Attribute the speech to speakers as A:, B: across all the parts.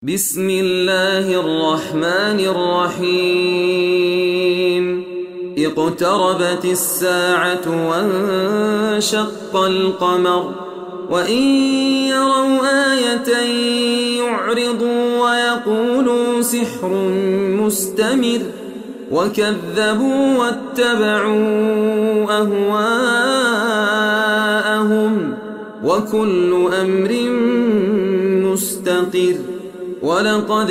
A: بسم الله الرحمن الرحيم اقتربت الساعة وانشق القمر وإن يروا آية يعرضوا ويقولوا سحر مستمر وكذبوا واتبعوا أهواءهم وكل أمر مستقر ولقد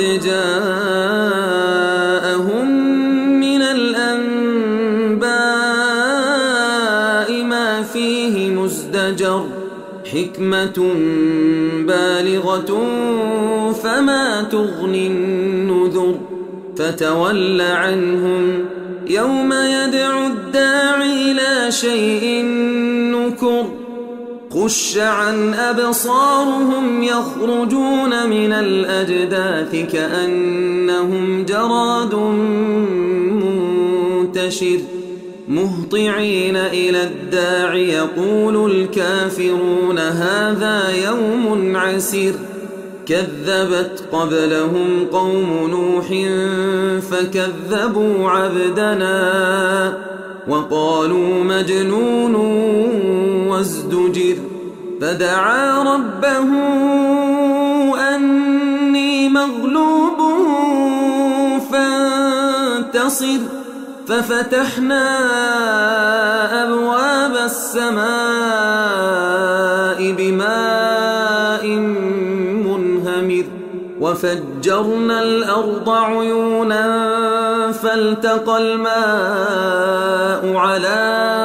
A: جاءهم من الأنباء ما فيه مزدجر حكمة بالغة فما تغني النذر فتول عنهم يوم يدعو الداعي إلى شيء نكر خش عن أبصارهم يخرجون من الأجداث كأنهم جراد منتشر مهطعين إلى الداع يقول الكافرون هذا يوم عسر كذبت قبلهم قوم نوح فكذبوا عبدنا وقالوا مجنون وازدجر فدعا ربه أني مغلوب فانتصر ففتحنا أبواب السماء بماء منهمر وفجرنا الأرض عيونا فالتقى الماء على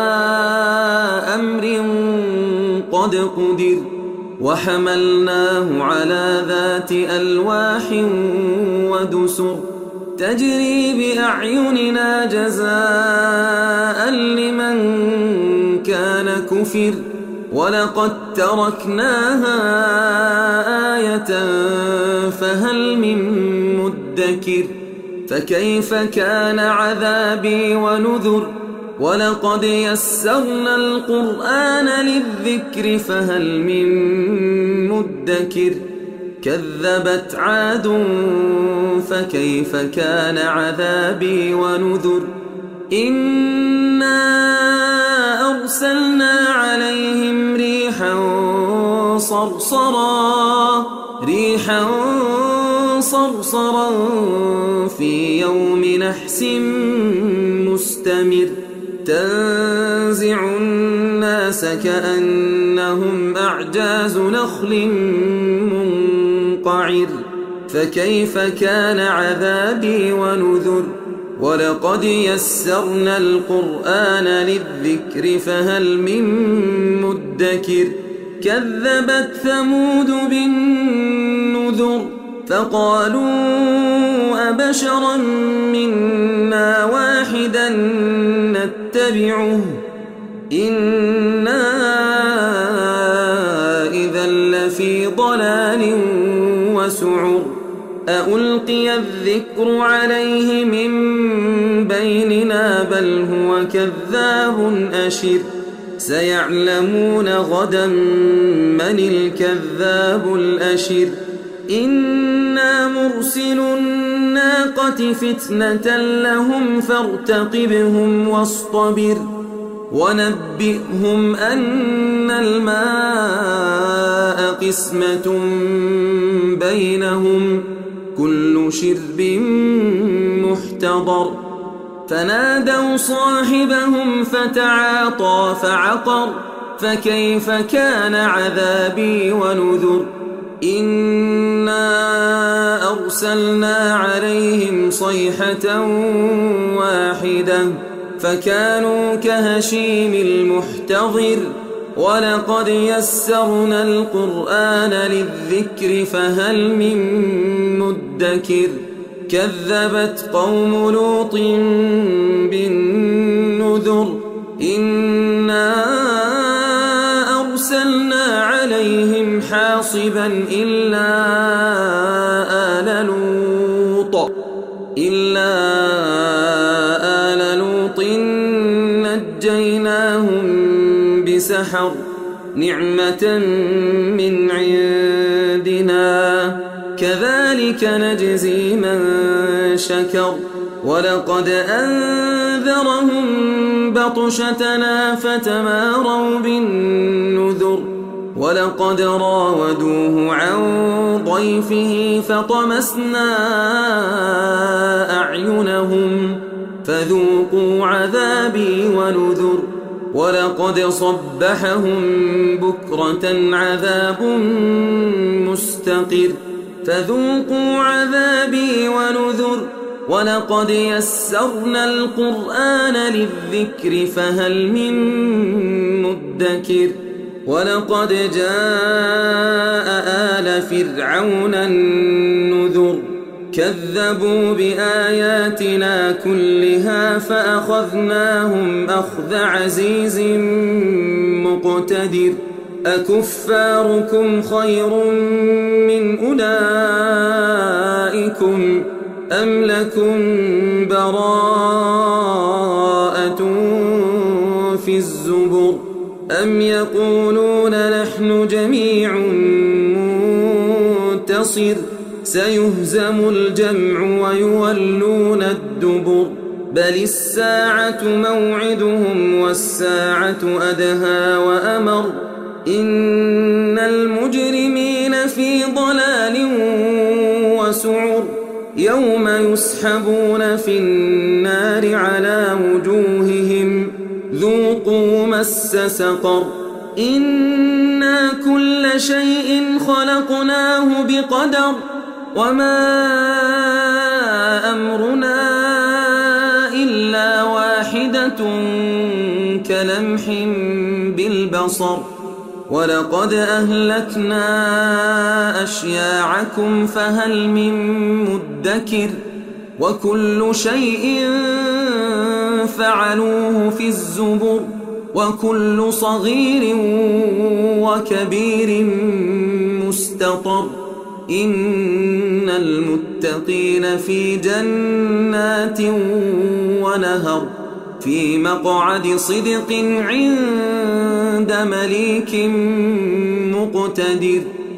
A: أمر قد قدر وحملناه على ذات ألواح ودسر تجري بأعيننا جزاء لمن كان كفر ولقد تركناها آية فهل من مدكر فكيف كان عذابي ونذر ولقد يسرنا القرآن للذكر فهل من مدكر كذبت عاد فكيف كان عذابي ونذر إنا أرسلنا عليهم ريحا صرصرا في يوم نحس مستمر تنزع الناس كأنهم أعجاز نخل منقعر فكيف كان عذابي ونذر ولقد يسرنا القرآن للذكر فهل من مدكر كذبت ثمود بالنذر فقالوا أبشرا منا واحدا نتبعه إنا إذا لفي ضلال وسعر أألقي الذكر عليه من بيننا بل هو كذاب أشر سيعلمون غدا من الكذاب الأشر إنا مرسل الناقة فتنة لهم فارتقبهم واصطبر ونبئهم أن الماء قسمة بينهم كل شرب محتضر فنادوا صاحبهم فتعاطى فعقر فكيف كان عذابي ونذر إنا أرسلنا عليهم صيحة واحدة فكانوا كهشيم المحتضر ولقد يسرنا القرآن للذكر فهل من مدكر كذبت قوم لوط بالنذر إنا أرسلنا عليهم حاصبا إلا آل لوط نجيناهم بسحر نعمة من عندنا كذلك نجزي من شكر ولقد أنذرهم بطشتنا فتماروا بالنذر ولقد راودوه عن ضيفه فطمسنا أعينهم فذوقوا عذابي ونذر ولقد صبحهم بكرة عذاب مستقر فذوقوا عذابي ونذر ولقد يسرنا القرآن للذكر فهل من مدكر ولقد جاء آل فرعون النذر كذبوا بآياتنا كلها فأخذناهم أخذ عزيز مقتدر أكفاركم خير من أولئكم أم لكم براءة في الزبر أم يقولون نحن جميع منتصر سيهزم الجمع ويولون الدبر بل الساعة موعدهم والساعة أدهى وأمر إن المجرمين في ضلال وسعر يوم يسحبون في النار على وجوههم ذوقوا مس سقر إنا كل شيء خلقناه بقدر وما أمرنا إلا واحدة كلمح بالبصر ولقد أهلكنا أشياعكم فهل من مدكر وكل شيء فعلوه في الزبر وكل صغير وكبير مستطر إن المتقين في جنات ونهر في مقعد صدق عند مليك مقتدر